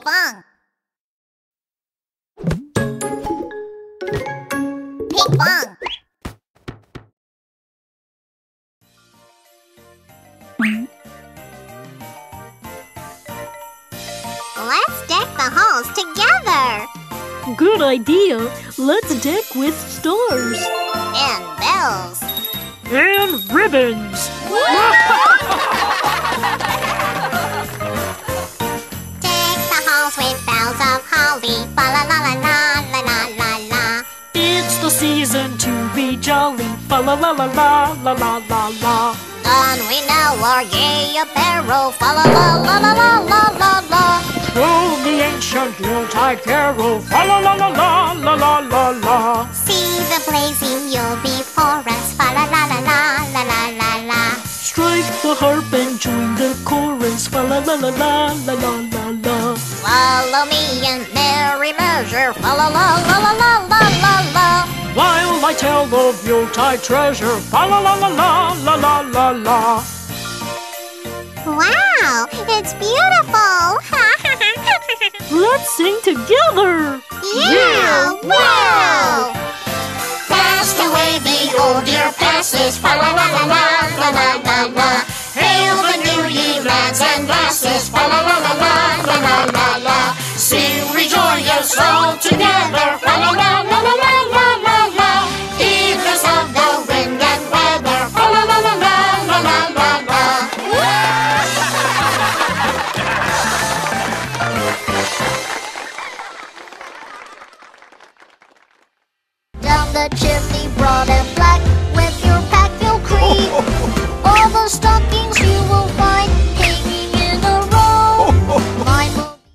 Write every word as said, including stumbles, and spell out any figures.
pong. Ping pong. Let's deck the halls together. Good idea. Let's deck with stars. And bells. And ribbons. Deck the halls with boughs of holly. Fa la la la la la la la la. It's the season to be jolly. Fa la la la la la la la la. Don we now our gay apparel. Fa la la la la la la la la. Roll the ancient Yuletide carol. Fa la la la la la la la la. See the blazing Yule before us. Fa la la la la la la la la. Strike the harp and join the chorus. Fa la la la la la la la la. Follow me in merry measure. Fa la la la la la la la la. While I tell of Yuletide treasure. Fa la la la la la la la la. Wow, it's beautiful. Let's sing together. Yeah, wow. Cast away the old year passes. Fa la la la la la la la la. Hail the new year, lads and lasses. Fa la la la la la la la la. Sing, rejoice all together. Fa la la la la la la la la. Heedless of the wind and weather. Fa la la la la la la la la. Down the chimney broad and black, with your pack you'll creep. All the stockings you will